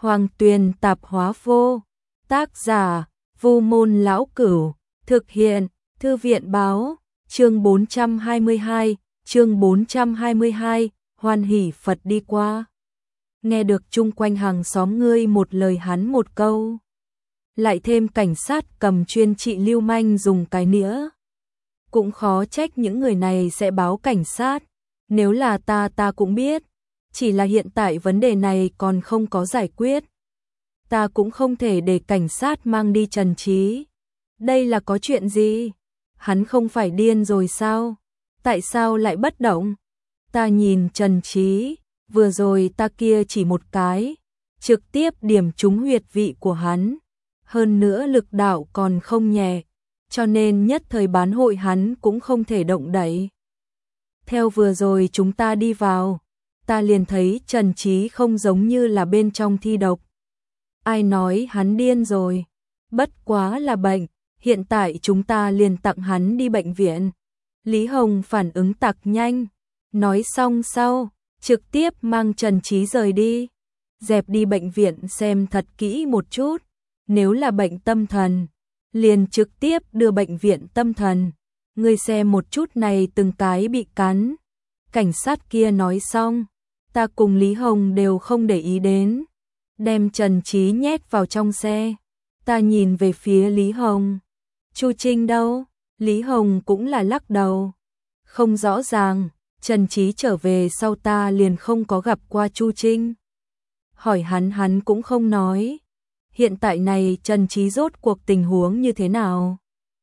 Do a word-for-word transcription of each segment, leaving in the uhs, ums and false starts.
Hoàng Tuyền Tạp Hóa Vô. Tác giả: Vu Môn Lão Cửu. Thực hiện: Thư viện báo. Chương bốn trăm hai mươi hai, chương bốn trăm hai mươi hai, hoan hỷ Phật đi qua. Nghe được chung quanh hàng xóm ngươi một lời hắn một câu. Lại thêm cảnh sát cầm chuyên trị lưu manh dùng cái nĩa. Cũng khó trách những người này sẽ báo cảnh sát. Nếu là ta ta cũng biết. Chỉ là hiện tại vấn đề này còn không có giải quyết. Ta cũng không thể để cảnh sát mang đi Trần Trí. Đây là có chuyện gì? Hắn không phải điên rồi sao? Tại sao lại bất động? Ta nhìn Trần Trí, vừa rồi ta kia chỉ một cái, trực tiếp điểm trúng huyệt vị của hắn. Hơn nữa lực đạo còn không nhẹ, cho nên nhất thời bán hội hắn cũng không thể động đậy. Theo vừa rồi chúng ta đi vào, ta liền thấy Trần Trí không giống như là bên trong thi độc. Ai nói hắn điên rồi? Bất quá là bệnh, hiện tại chúng ta liền tặng hắn đi bệnh viện. Lý Hồng phản ứng tặc nhanh, nói xong sau, trực tiếp mang Trần Trí rời đi. Dẹp đi bệnh viện xem thật kỹ một chút, nếu là bệnh tâm thần, liền trực tiếp đưa bệnh viện tâm thần. Ngươi xem một chút này từng cái bị cắn. Cảnh sát kia nói xong, ta cùng Lý Hồng đều không để ý đến. Đem Trần Trí nhét vào trong xe. Ta nhìn về phía Lý Hồng. Chu Trinh đâu? Lý Hồng cũng là lắc đầu. Không rõ ràng, Trần Trí trở về sau ta liền không có gặp qua Chu Trinh. Hỏi hắn hắn cũng không nói. Hiện tại này Trần Trí rốt cuộc tình huống như thế nào?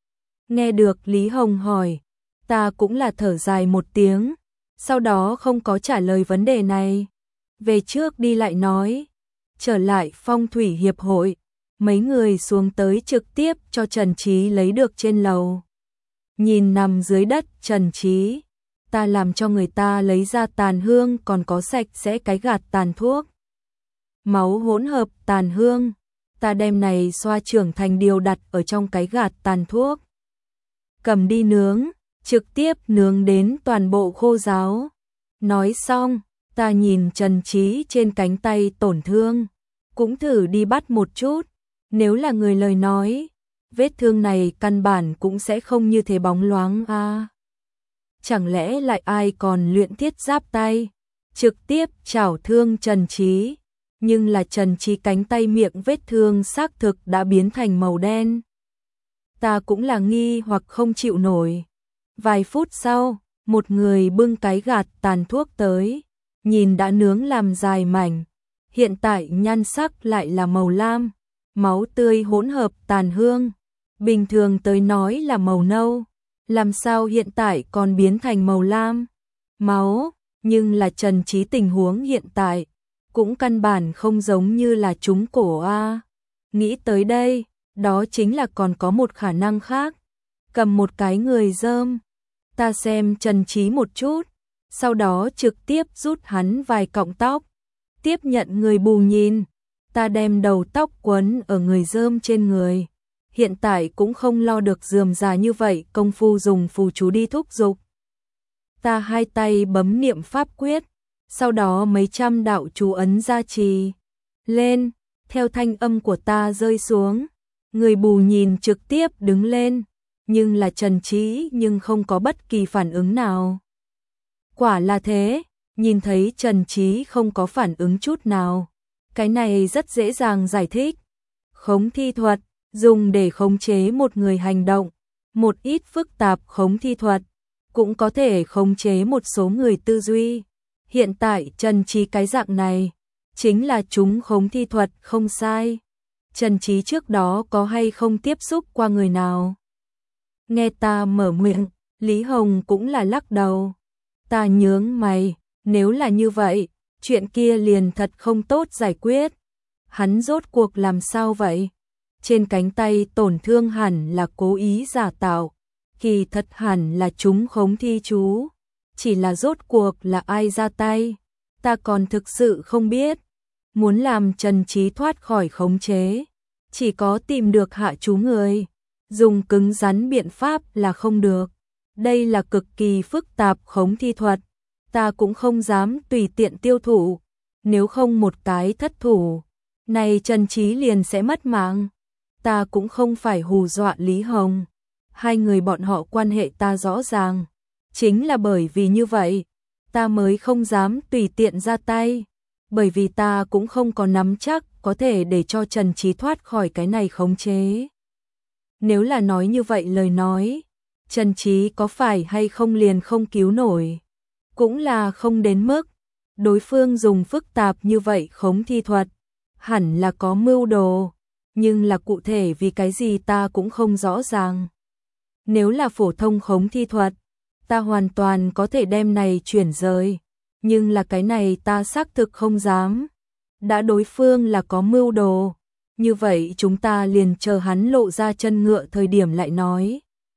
Nghe được Lý Hồng hỏi, ta cũng là thở dài một tiếng, sau đó không có trả lời vấn đề này. Về trước đi lại nói, trở lại phong thủy hiệp hội, mấy người xuống tới trực tiếp cho Trần Trí lấy được trên lầu. Nhìn nằm dưới đất Trần Trí, ta làm cho người ta lấy ra tàn hương còn có sạch sẽ cái gạt tàn thuốc. Máu hỗn hợp tàn hương, ta đem này xoa trưởng thành điều đặt ở trong cái gạt tàn thuốc. Cầm đi nướng, trực tiếp nướng đến toàn bộ khô ráo. Nói xong, ta nhìn Trần Trí trên cánh tay tổn thương, cũng thử đi bắt một chút. Nếu là người lời nói, vết thương này căn bản cũng sẽ không như thế bóng loáng a. À. Chẳng lẽ lại ai còn luyện thiết giáp tay, trực tiếp chảo thương Trần Trí, nhưng là Trần Trí cánh tay miệng vết thương xác thực đã biến thành màu đen. Ta cũng là nghi hoặc không chịu nổi. Vài phút sau, một người bưng cái gạt tàn thuốc tới, nhìn đã nướng làm dài mảnh, hiện tại nhan sắc lại là màu lam, máu tươi hỗn hợp tàn hương, bình thường tới nói là màu nâu, làm sao hiện tại còn biến thành màu lam? Máu, nhưng là Trần Trí tình huống hiện tại, cũng căn bản không giống như là trúng cổ a. Nghĩ tới đây, đó chính là còn có một khả năng khác, cầm một cái người dơm. Ta xem Trần Trí một chút, sau đó trực tiếp rút hắn vài cọng tóc, tiếp nhận người bù nhìn, ta đem đầu tóc quấn ở người dơm trên người. Hiện tại cũng không lo được rườm rà như vậy, công phu dùng phù chú đi thúc giục. Ta hai tay bấm niệm pháp quyết, sau đó mấy trăm đạo chú ấn gia trì lên, theo thanh âm của ta rơi xuống, người bù nhìn trực tiếp đứng lên, nhưng là Trần Trí nhưng không có bất kỳ phản ứng nào. Quả là thế, nhìn thấy Trần Trí không có phản ứng chút nào, cái này rất dễ dàng giải thích. Khống thi thuật, dùng để khống chế một người hành động, một ít phức tạp khống thi thuật, cũng có thể khống chế một số người tư duy. Hiện tại Trần Trí cái dạng này, chính là chúng khống thi thuật không sai. Trần Trí trước đó có hay không tiếp xúc qua người nào? Nghe ta mở miệng, Lý Hồng cũng là lắc đầu. Ta nhướng mày, nếu là như vậy, chuyện kia liền thật không tốt giải quyết. Hắn rốt cuộc làm sao vậy? Trên cánh tay tổn thương hẳn là cố ý giả tạo, kỳ thật hẳn là chúng khống thi chú. Chỉ là rốt cuộc là ai ra tay, ta còn thực sự không biết. Muốn làm Trần Trí thoát khỏi khống chế, chỉ có tìm được hạ chú người. Dùng cứng rắn biện pháp là không được. Đây là cực kỳ phức tạp khống thi thuật, ta cũng không dám tùy tiện tiêu thụ. Nếu không một cái thất thủ, này Trần Trí liền sẽ mất mạng. Ta cũng không phải hù dọa Lý Hồng. Hai người bọn họ quan hệ ta rõ ràng. Chính là bởi vì như vậy, ta mới không dám tùy tiện ra tay. Bởi vì ta cũng không có nắm chắc có thể để cho Trần Trí thoát khỏi cái này khống chế. Nếu là nói như vậy lời nói, Trần Trí có phải hay không liền không cứu nổi. Cũng là không đến mức. Đối phương dùng phức tạp như vậy khống thi thuật. Hẳn là có mưu đồ. Nhưng là cụ thể vì cái gì ta cũng không rõ ràng. Nếu là phổ thông khống thi thuật, ta hoàn toàn có thể đem này chuyển rời. Nhưng là cái này ta xác thực không dám. Đã đối phương là có mưu đồ. Như vậy chúng ta liền chờ hắn lộ ra chân ngựa thời điểm lại nói.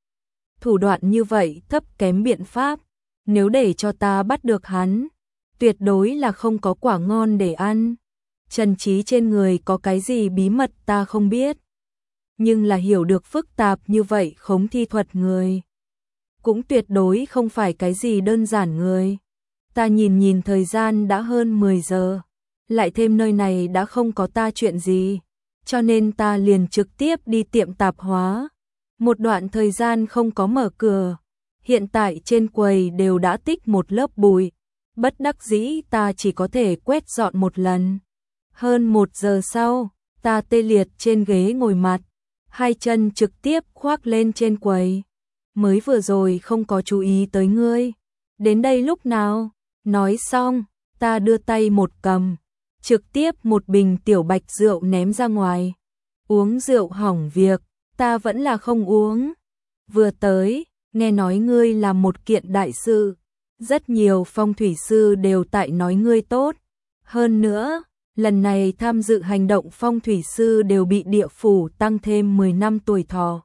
Thủ đoạn như vậy thấp kém biện pháp. Nếu để cho ta bắt được hắn, tuyệt đối là không có quả ngon để ăn. Trần Trí trên người có cái gì bí mật ta không biết. Nhưng là hiểu được phức tạp như vậy khống thi thuật người. Cũng tuyệt đối không phải cái gì đơn giản người. Ta nhìn nhìn thời gian đã hơn mười giờ. Lại thêm nơi này đã không có ta chuyện gì. Cho nên ta liền trực tiếp đi tiệm tạp hóa. Một đoạn thời gian không có mở cửa. Hiện tại trên quầy đều đã tích một lớp bụi. Bất đắc dĩ ta chỉ có thể quét dọn một lần. Hơn một giờ sau, ta tê liệt trên ghế ngồi mặt. Hai chân trực tiếp khoác lên trên quầy. Mới vừa rồi không có chú ý tới ngươi. Đến đây lúc nào? Nói xong, ta đưa tay một cầm. Trực tiếp một bình tiểu bạch rượu ném ra ngoài. Uống rượu hỏng việc, ta vẫn là không uống. Vừa tới, nghe nói ngươi là một kiện đại sự. Rất nhiều phong thủy sư đều tại nói ngươi tốt. Hơn nữa, lần này tham dự hành động phong thủy sư đều bị địa phủ tăng thêm mười năm tuổi thọ.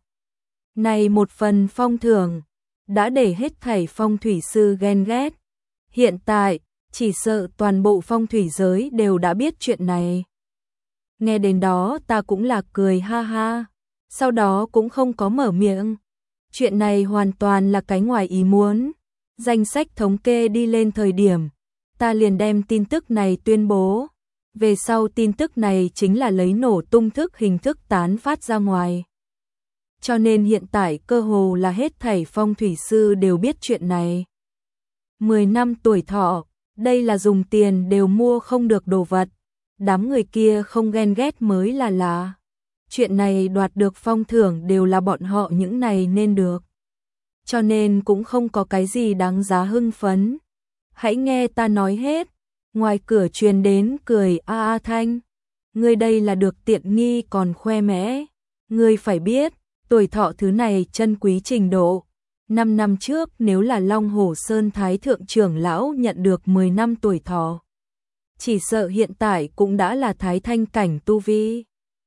Này một phần phong thưởng, đã để hết thảy phong thủy sư ghen ghét. Hiện tại, chỉ sợ toàn bộ phong thủy giới đều đã biết chuyện này. Nghe đến đó ta cũng là cười ha ha, sau đó cũng không có mở miệng. Chuyện này hoàn toàn là cái ngoài ý muốn. Danh sách thống kê đi lên thời điểm, ta liền đem tin tức này tuyên bố. Về sau tin tức này chính là lấy nổ tung thức hình thức tán phát ra ngoài. Cho nên hiện tại cơ hồ là hết thảy phong thủy sư đều biết chuyện này. mười năm tuổi thọ, đây là dùng tiền đều mua không được đồ vật. Đám người kia không ghen ghét mới là lạ. Chuyện này đoạt được phong thưởng đều là bọn họ những này nên được. Cho nên cũng không có cái gì đáng giá hưng phấn. Hãy nghe ta nói hết. Ngoài cửa truyền đến cười a a thanh. Ngươi đây là được tiện nghi còn khoe mẽ. Ngươi phải biết, tuổi thọ thứ này chân quý trình độ. Năm năm trước nếu là Long Hồ Sơn Thái Thượng trưởng lão nhận được mười năm tuổi thọ. Chỉ sợ hiện tại cũng đã là thái thanh cảnh tu vi.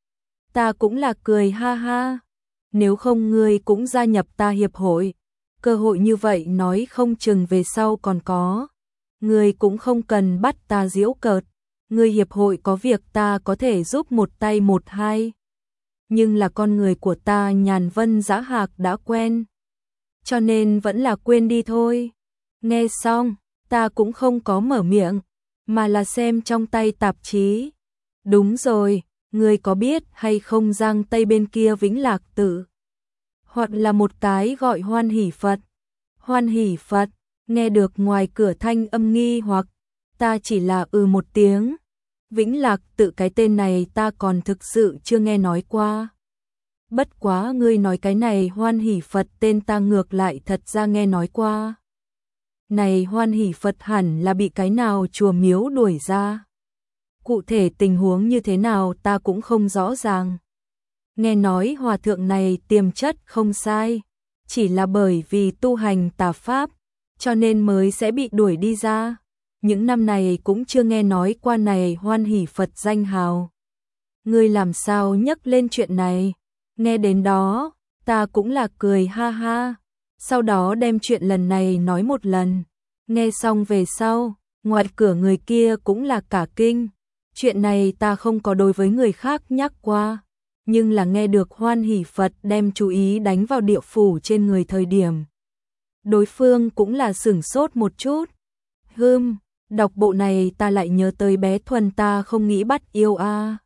Ta cũng là cười ha ha. Nếu không ngươi cũng gia nhập ta hiệp hội. Cơ hội như vậy nói không chừng về sau còn có. Ngươi cũng không cần bắt ta giễu cợt. Ngươi hiệp hội có việc ta có thể giúp một tay một hai. Nhưng là con người của ta Nhàn Vân Giá Hạc đã quen. Cho nên vẫn là quên đi thôi. Nghe xong, ta cũng không có mở miệng, mà là xem trong tay tạp chí. Đúng rồi, ngươi có biết hay không Giang Tây bên kia Vĩnh Lạc Tự? Hoặc là một cái gọi Hoan Hỷ Phật. Hoan Hỷ Phật, nghe được ngoài cửa thanh âm nghi hoặc, ta chỉ là ừ một tiếng. Vĩnh Lạc Tự cái tên này ta còn thực sự chưa nghe nói qua. Bất quá ngươi nói cái này Hoan Hỷ Phật tên ta ngược lại thật ra nghe nói qua. Này Hoan Hỷ Phật hẳn là bị cái nào chùa miếu đuổi ra. Cụ thể tình huống như thế nào ta cũng không rõ ràng. Nghe nói hòa thượng này tiềm chất không sai, chỉ là bởi vì tu hành tà pháp, cho nên mới sẽ bị đuổi đi ra. Những năm này cũng chưa nghe nói qua này Hoan Hỷ Phật danh hào. Ngươi làm sao nhắc lên chuyện này? Nghe đến đó, ta cũng là cười ha ha. Sau đó đem chuyện lần này nói một lần. Nghe xong về sau, ngoài cửa người kia cũng là cả kinh. Chuyện này ta không có đối với người khác nhắc qua. Nhưng là nghe được Hoan Hỷ Phật đem chú ý đánh vào địa phủ trên người thời điểm. Đối phương cũng là sửng sốt một chút. Hừm, đọc bộ này ta lại nhớ tới bé Thuần ta không nghĩ bắt yêu a.